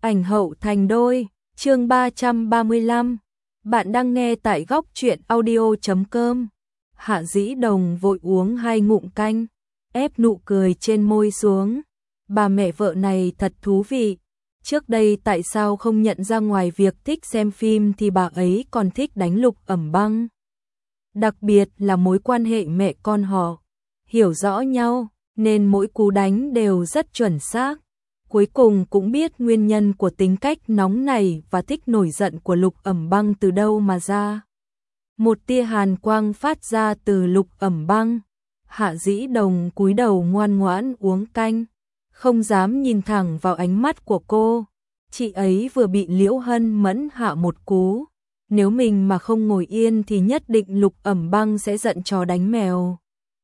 Ảnh hậu thành đôi, chương 335. Bạn đang nghe tại góc truyện audio.com. Hạ Dĩ Đồng vội uống 2 ngụm canh, ép nụ cười trên môi xuống. Bà mẹ vợ này thật thú vị. Trước đây tại sao không nhận ra ngoài việc thích xem phim thì bà ấy còn thích đánh Lục Ẩm Băng. Đặc biệt là mối quan hệ mẹ con họ. Hiểu rõ nhau, nên mỗi cú đánh đều rất chuẩn xác. Cuối cùng cũng biết nguyên nhân của tính cách nóng nảy và thích nổi giận của Lục Ẩm Băng từ đâu mà ra. Một tia hàn quang phát ra từ Lục Ẩm Băng. Hạ Dĩ Đồng cúi đầu ngoan ngoãn uống canh, không dám nhìn thẳng vào ánh mắt của cô. Chị ấy vừa bị Liễu Hân Mẫn hạ một cú. Nếu mình mà không ngồi yên thì nhất định Lục Ẩm Băng sẽ giận chó đánh mèo.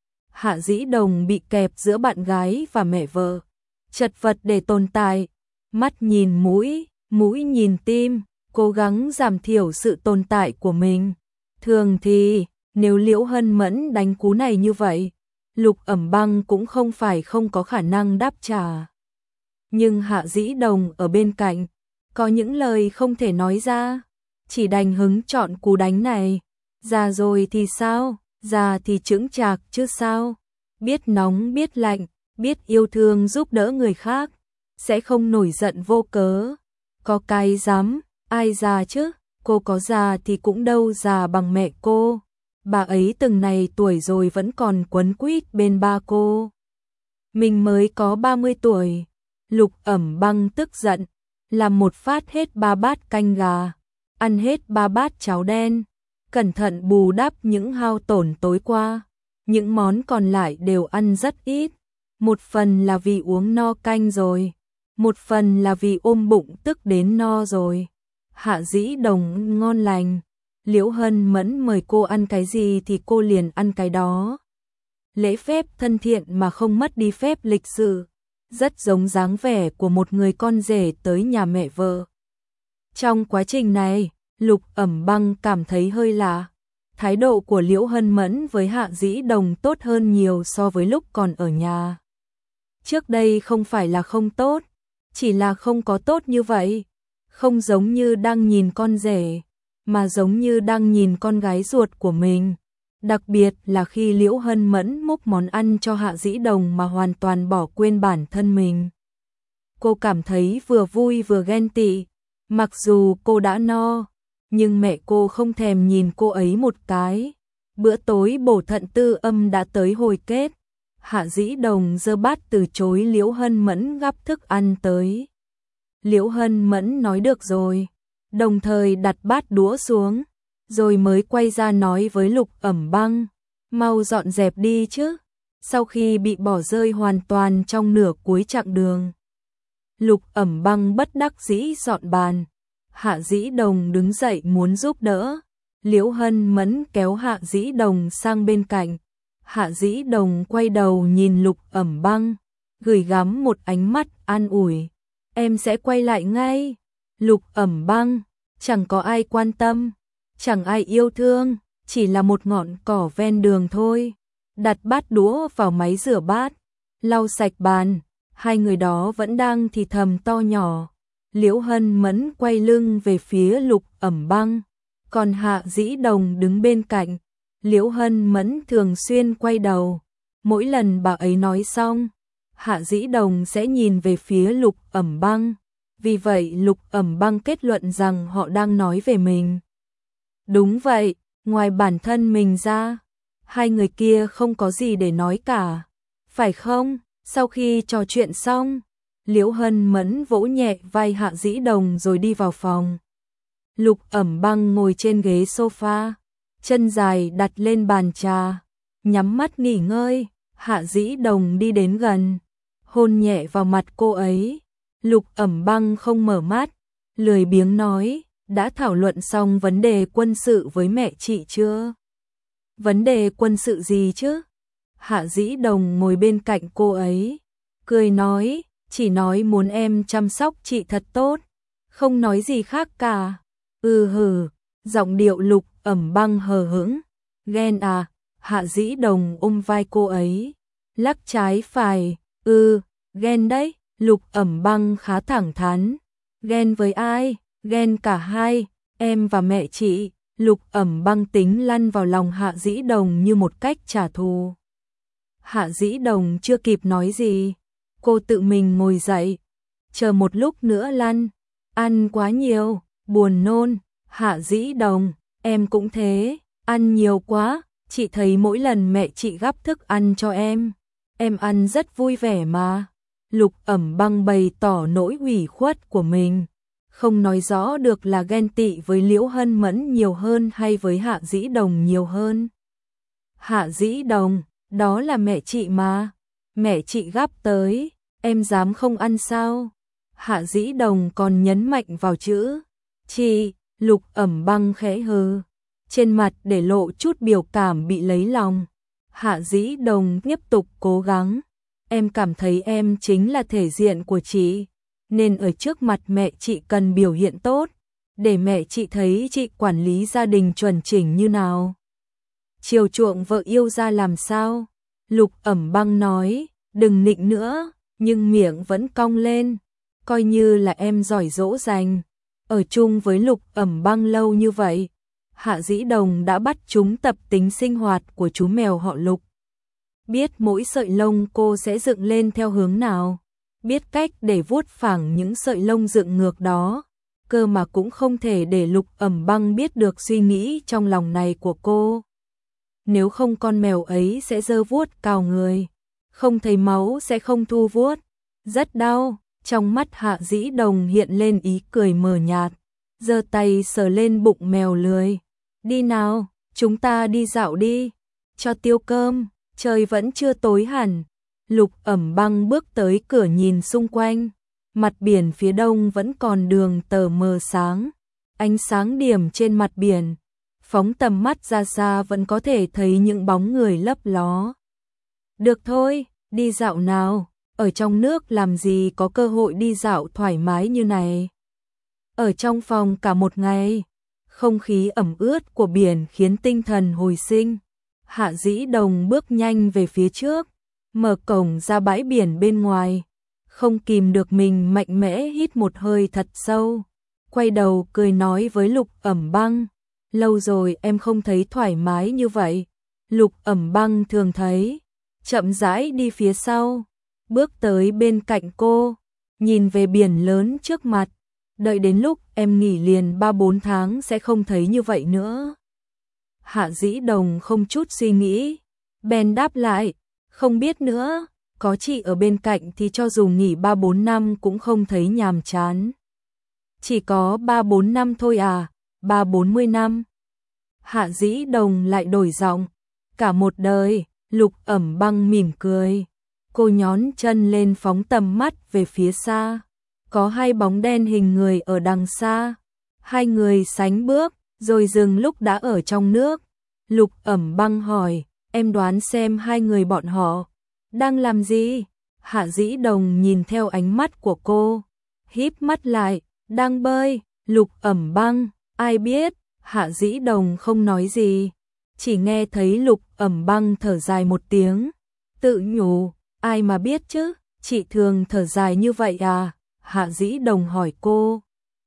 Hạ Dĩ Đồng bị kẹp giữa bạn gái và mẹ vợ. Chật vật để tồn tại, mắt nhìn mũi, mũi nhìn tim, cố gắng giảm thiểu sự tồn tại của mình. Thường thì, nếu Liễu Hân Mẫn đánh cú này như vậy, Lục Ẩm Băng cũng không phải không có khả năng đáp trả. Nhưng Hạ Dĩ Đồng ở bên cạnh, có những lời không thể nói ra, chỉ đành hứng chọn cú đánh này. Già rồi thì sao, già thì chững chạc chứ sao, biết nóng biết lạnh, biết yêu thương giúp đỡ người khác, sẽ không nổi giận vô cớ. Có cái dám, ai già chứ, cô có già thì cũng đâu già bằng mẹ cô. Bà ấy từng này tuổi rồi vẫn còn quấn quýt bên ba cô. Mình mới có 30 tuổi. Lục Ẩm Băng tức giận, làm một phát hết 3 bát canh gà, ăn hết 3 bát cháo đen, cẩn thận bù đắp những hao tổn tối qua. Những món còn lại đều ăn rất ít. Một phần là vì uống no canh rồi, một phần là vì ôm bụng tức đến no rồi. Hạ Dĩ Đồng ngon lành, Liễu Hân Mẫn mời cô ăn cái gì thì cô liền ăn cái đó. Lễ phép thân thiện mà không mất đi phép lịch sự, rất giống dáng vẻ của một người con rể tới nhà mẹ vợ. Trong quá trình này, Lục Ẩm Băng cảm thấy hơi lạ. Thái độ của Liễu Hân Mẫn với Hạ Dĩ Đồng tốt hơn nhiều so với lúc còn ở nhà. Trước đây không phải là không tốt, chỉ là không có tốt như vậy. Không giống như đang nhìn con rể, mà giống như đang nhìn con gái ruột của mình. Đặc biệt là khi Liễu Hân Mẫn múc món ăn cho Hạ Dĩ Đồng mà hoàn toàn bỏ quên bản thân mình. Cô cảm thấy vừa vui vừa ghen tị. Mặc dù cô đã no, nhưng mẹ cô không thèm nhìn cô ấy một cái. Bữa tối bổ thận tư âm đã tới hồi kết. Hạ Dĩ Đồng giơ bát từ chối Liễu Hân Mẫn gắp thức ăn tới. Liễu Hân Mẫn nói được rồi, đồng thời đặt bát đũa xuống, rồi mới quay ra nói với Lục Ẩm Băng, mau dọn dẹp đi chứ. Sau khi bị bỏ rơi hoàn toàn trong nửa cuối chặng đường, Lục Ẩm Băng bất đắc dĩ dọn bàn. Hạ Dĩ Đồng đứng dậy muốn giúp đỡ. Liễu Hân Mẫn kéo Hạ Dĩ Đồng sang bên cạnh. Hạ Dĩ Đồng quay đầu nhìn Lục Ẩm Băng, gửi gắm một ánh mắt an ủi. Em sẽ quay lại ngay. Lục Ẩm Băng, chẳng có ai quan tâm, chẳng ai yêu thương, chỉ là một ngọn cỏ ven đường thôi. Đặt bát đũa vào máy rửa bát, lau sạch bàn. Hai người đó vẫn đang thì thầm to nhỏ. Liễu Hân Mẫn quay lưng về phía Lục Ẩm Băng, còn Hạ Dĩ Đồng đứng bên cạnh. Liễu Hân Mẫn thường xuyên quay đầu, mỗi lần bà ấy nói xong, Hạ Dĩ Đồng sẽ nhìn về phía Lục Ẩm Băng. Vì vậy Lục Ẩm Băng kết luận rằng họ đang nói về mình. Đúng vậy, ngoài bản thân mình ra, hai người kia không có gì để nói cả, phải không? Sau khi trò chuyện xong, Liễu Hân Mẫn vỗ nhẹ vai Hạ Dĩ Đồng rồi đi vào phòng. Lục Ẩm Băng ngồi trên ghế sofa, chân dài đặt lên bàn trà, nhắm mắt nghỉ ngơi. Hạ Dĩ Đồng đi đến gần, hôn nhẹ vào mặt cô ấy. Lục Ẩm Băng không mở mắt, lười biếng nói, đã thảo luận xong vấn đề quân sự với mẹ chị chưa? Vấn đề quân sự gì chứ? Hạ Dĩ Đồng ngồi bên cạnh cô ấy, cười nói, chỉ nói muốn em chăm sóc chị thật tốt, không nói gì khác cả. Hừ, giọng điệu Lục Ẩm Băng hờ hững. Ghen à? Hạ Dĩ Đồng ôm vai cô ấy, lắc trái phải. Ghen đấy. Lục Ẩm Băng khá thẳng thắn. Ghen với ai? Ghen cả hai, em và mẹ chị. Lục Ẩm Băng tính lăn vào lòng Hạ Dĩ Đồng như một cách trả thù. Hạ Dĩ Đồng chưa kịp nói gì, cô tự mình ngồi dậy, chờ một lúc nữa lăn. Ăn quá nhiều, buồn nôn. Hạ Dĩ Đồng, em cũng thế, ăn nhiều quá, chị thấy mỗi lần mẹ chị gắp thức ăn cho em ăn rất vui vẻ mà. Lục Ẩm Băng bày tỏ nỗi ủy khuất của mình, không nói rõ được là ghen tị với Liễu Hân Mẫn nhiều hơn hay với Hạ Dĩ Đồng nhiều hơn. Hạ Dĩ Đồng, đó là mẹ chị mà, mẹ chị gắp tới, em dám không ăn sao? Hạ Dĩ Đồng còn nhấn mạnh vào chữ chị. Lục Ẩm Băng khẽ hừ, trên mặt để lộ chút biểu cảm bị lấy lòng. Hạ Dĩ Đồng tiếp tục cố gắng, em cảm thấy em chính là thể diện của chị, nên ở trước mặt mẹ chị cần biểu hiện tốt, để mẹ chị thấy chị quản lý gia đình chuẩn chỉnh như nào, chiều chuộng vợ yêu ra làm sao. Lục Ẩm Băng nói, đừng nịnh nữa, nhưng miệng vẫn cong lên, coi như là em giỏi dỗ dành. Ở chung với Lục Ẩm Băng lâu như vậy, Hạ Dĩ Đồng đã bắt chúng tập tính sinh hoạt của chú mèo họ Lục. Biết mỗi sợi lông cô sẽ dựng lên theo hướng nào, biết cách để vuốt phẳng những sợi lông dựng ngược đó, cơ mà cũng không thể để Lục Ẩm Băng biết được suy nghĩ trong lòng này của cô. Nếu không con mèo ấy sẽ giơ vuốt cào người, không thấy máu sẽ không thu vuốt, rất đau. Trong mắt Hạ Dĩ Đồng hiện lên ý cười mờ nhạt, giơ tay sờ lên bụng mèo lười. Đi nào, chúng ta đi dạo đi, cho tiêu cơm, trời vẫn chưa tối hẳn. Lục Ẩm Băng bước tới cửa nhìn xung quanh, mặt biển phía đông vẫn còn đường tờ mờ sáng, ánh sáng điểm trên mặt biển, phóng tầm mắt ra xa vẫn có thể thấy những bóng người lấp ló. Được thôi, đi dạo nào. Ở trong nước làm gì có cơ hội đi dạo thoải mái như này. Ở trong phòng cả một ngày, không khí ẩm ướt của biển khiến tinh thần hồi sinh. Hạ Dĩ Đồng bước nhanh về phía trước, mở cổng ra bãi biển bên ngoài, không kìm được mình mạnh mẽ hít một hơi thật sâu, quay đầu cười nói với Lục Ẩm Băng, lâu rồi em không thấy thoải mái như vậy. Lục Ẩm Băng thường thấy, chậm rãi đi phía sau, bước tới bên cạnh cô, nhìn về biển lớn trước mặt, đợi đến lúc em nghỉ liền 3-4 tháng sẽ không thấy như vậy nữa. Hạ Dĩ Đồng không chút suy nghĩ, bèn đáp lại, không biết nữa, có chị ở bên cạnh thì cho dù nghỉ 3-4 năm cũng không thấy nhàm chán. Chỉ có 3-4 năm thôi à, 30-40 năm. Hạ Dĩ Đồng lại đổi giọng, cả một đời. Lục Ẩm Băng mỉm cười, cô nhón chân lên phóng tầm mắt về phía xa, có hai bóng đen hình người ở đằng xa, hai người sánh bước, rồi dừng lúc đã ở trong nước. Lục Ẩm Băng hỏi, em đoán xem hai người bọn họ đang làm gì? Hạ Dĩ Đồng nhìn theo ánh mắt của cô, híp mắt lại, đang bơi. Lục Ẩm Băng, ai biết? Hạ Dĩ Đồng không nói gì, chỉ nghe thấy Lục Ẩm Băng thở dài một tiếng, tự nhủ, ai mà biết chứ, chị thường thở dài như vậy à? Hạ Dĩ Đồng hỏi cô.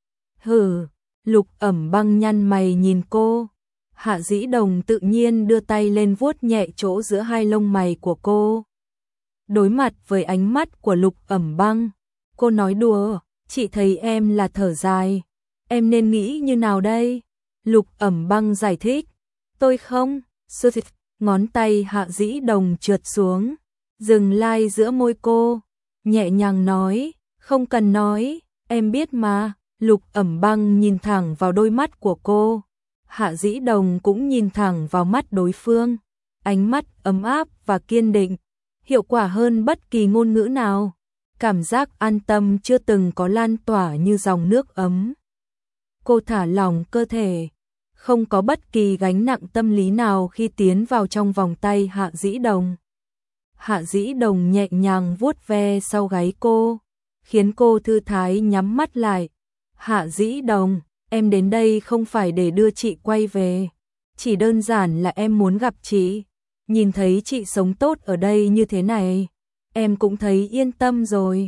Hừ, Lục Ẩm Băng nhăn mày nhìn cô. Hạ Dĩ Đồng tự nhiên đưa tay lên vuốt nhẹ chỗ giữa hai lông mày của cô. Đối mặt với ánh mắt của Lục Ẩm Băng, cô nói đùa, chị thấy em là thở dài, em nên nghĩ như nào đây? Lục Ẩm Băng giải thích, tôi không, ngón tay Hạ Dĩ Đồng trượt xuống, dừng lai giữa môi cô, nhẹ nhàng nói, không cần nói, em biết mà. Lục Ẩm Băng nhìn thẳng vào đôi mắt của cô, Hạ Dĩ Đồng cũng nhìn thẳng vào mắt đối phương, ánh mắt ấm áp và kiên định, hiệu quả hơn bất kỳ ngôn ngữ nào, cảm giác an tâm chưa từng có lan tỏa như dòng nước ấm. Cô thả lỏng cơ thể, không có bất kỳ gánh nặng tâm lý nào khi tiến vào trong vòng tay Hạ Dĩ Đồng. Hạ Dĩ Đồng nhẹ nhàng vuốt ve sau gáy cô, khiến cô thư thái nhắm mắt lại. Hạ Dĩ Đồng, em đến đây không phải để đưa chị quay về, chỉ đơn giản là em muốn gặp chị, nhìn thấy chị sống tốt ở đây như thế này, em cũng thấy yên tâm rồi.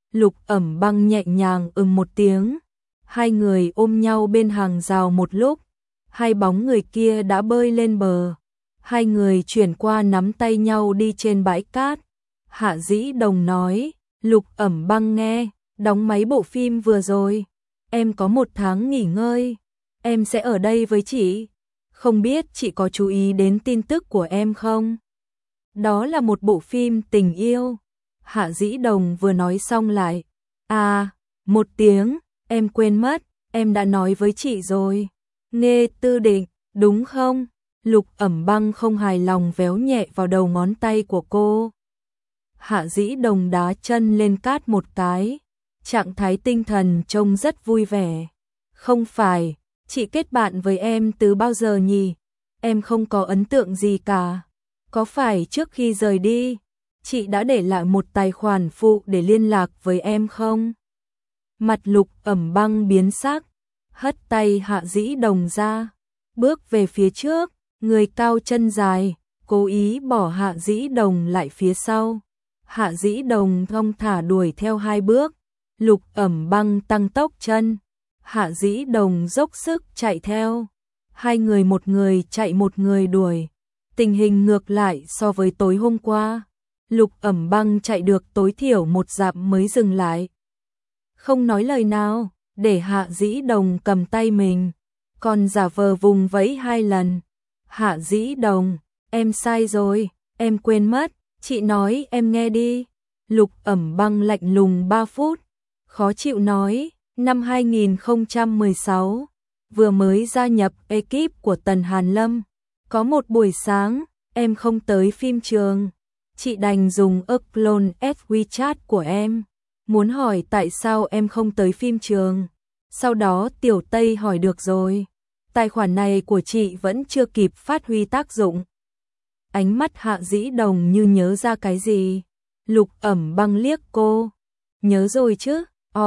Lục Ẩm Băng nhẹ nhàng một tiếng. Hai người ôm nhau bên hàng rào một lúc, hai bóng người kia đã bơi lên bờ. Hai người chuyển qua nắm tay nhau đi trên bãi cát. Hạ Dĩ Đồng nói, Lục Ẩm Băng nghe, đóng máy bộ phim vừa rồi, em có 1 tháng nghỉ ngơi, em sẽ ở đây với chị. Không biết chị có chú ý đến tin tức của em không? Đó là một bộ phim tình yêu. Hạ Dĩ Đồng vừa nói xong lại, à, 1 tiếng, em quên mất, em đã nói với chị rồi. Nghe Tư Định, đúng không? Lục Ẩm Băng không hài lòng véo nhẹ vào đầu ngón tay của cô. Hạ Dĩ Đồng đá chân lên cát một cái, trạng thái tinh thần trông rất vui vẻ. Không phải, chị kết bạn với em từ bao giờ nhỉ? Em không có ấn tượng gì cả. Có phải trước khi rời đi, chị đã để lại một tài khoản phụ để liên lạc với em không? Mặt Lục Ẩm Băng biến sắc, hất tay Hạ Dĩ Đồng ra, bước về phía trước, người cao chân dài, cố ý bỏ Hạ Dĩ Đồng lại phía sau. Hạ Dĩ Đồng thong thả đuổi theo 2 bước, Lục Ẩm Băng tăng tốc chân, Hạ Dĩ Đồng dốc sức chạy theo. Hai người, một người chạy một người đuổi. Tình hình ngược lại so với tối hôm qua. Lục Ẩm Băng chạy được tối thiểu 1 dặm mới dừng lại. Không nói lời nào, để Hạ Dĩ Đồng cầm tay mình, còn giả vờ vùng vẫy 2 lần. Hạ Dĩ Đồng, em sai rồi, em quên mất, chị nói em nghe đi. Lục Ẩm Băng lạnh lùng 3 phút, khó chịu nói, năm 2016, vừa mới gia nhập ekip của Tần Hàn Lâm, có một buổi sáng, em không tới phim trường, chị đành dùng clone WeChat của em, muốn hỏi tại sao em không tới phim trường. Sau đó Tiểu Tây hỏi được rồi, tài khoản này của chị vẫn chưa kịp phát huy tác dụng. Ánh mắt Hạ Dĩ Đồng như nhớ ra cái gì. Lục Ẩm Băng liếc cô, nhớ rồi chứ?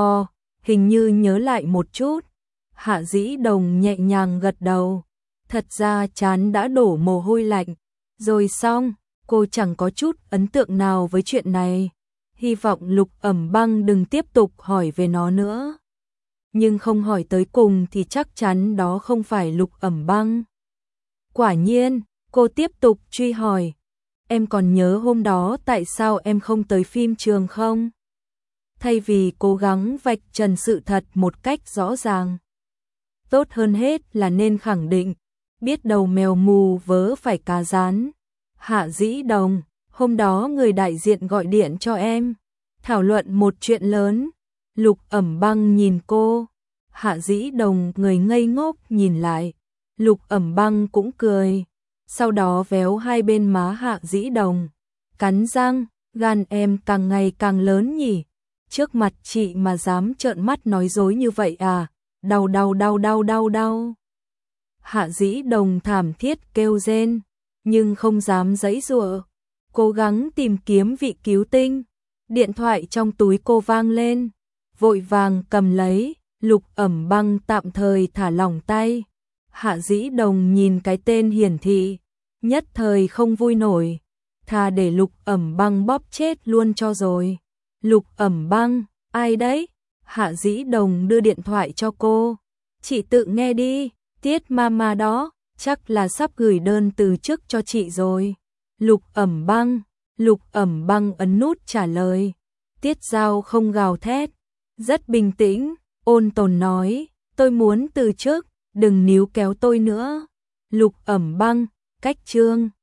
Hình như nhớ lại một chút. Hạ Dĩ Đồng nhẹ nhàng gật đầu, thật ra trán đã đổ mồ hôi lạnh. Rồi xong, cô chẳng có chút ấn tượng nào với chuyện này. Hy vọng Lục Ẩm Băng đừng tiếp tục hỏi về nó nữa. Nhưng không hỏi tới cùng thì chắc chắn đó không phải Lục Ẩm Băng. Quả nhiên, cô tiếp tục truy hỏi, em còn nhớ hôm đó tại sao em không tới phim trường không? Thay vì cố gắng vạch trần sự thật một cách rõ ràng, tốt hơn hết là nên khẳng định, biết đầu mèo mù vớ phải cá rán. Hạ Dĩ Đồng, hôm đó người đại diện gọi điện cho em, thảo luận một chuyện lớn. Lục Ẩm Băng nhìn cô, Hạ Dĩ Đồng người ngây ngốc nhìn lại, Lục Ẩm Băng cũng cười, sau đó véo 2 bên má Hạ Dĩ Đồng, cắn răng, gan em càng ngày càng lớn nhỉ, trước mặt chị mà dám trợn mắt nói dối như vậy à, đau đau đau đau đau đau. Hạ Dĩ Đồng thảm thiết kêu rên, nhưng không dám giãy giụa, cố gắng tìm kiếm vị cứu tinh. Điện thoại trong túi cô vang lên, vội vàng cầm lấy. Lục Ẩm Băng tạm thời thả lỏng tay. Hạ Dĩ Đồng nhìn cái tên hiển thị, nhất thời không vui nổi, thà để Lục Ẩm Băng bóp chết luôn cho rồi. Lục Ẩm Băng, ai đấy? Hạ Dĩ Đồng đưa điện thoại cho cô, chị tự nghe đi, Tiết Mama đó, chắc là sắp gửi đơn từ chức cho chị rồi. Lục Ẩm Băng ấn nút trả lời. Tiết Giao không gào thét, rất bình tĩnh, ôn tồn nói, tôi muốn từ chức, đừng níu kéo tôi nữa. Lục Ẩm Băng, cách chương.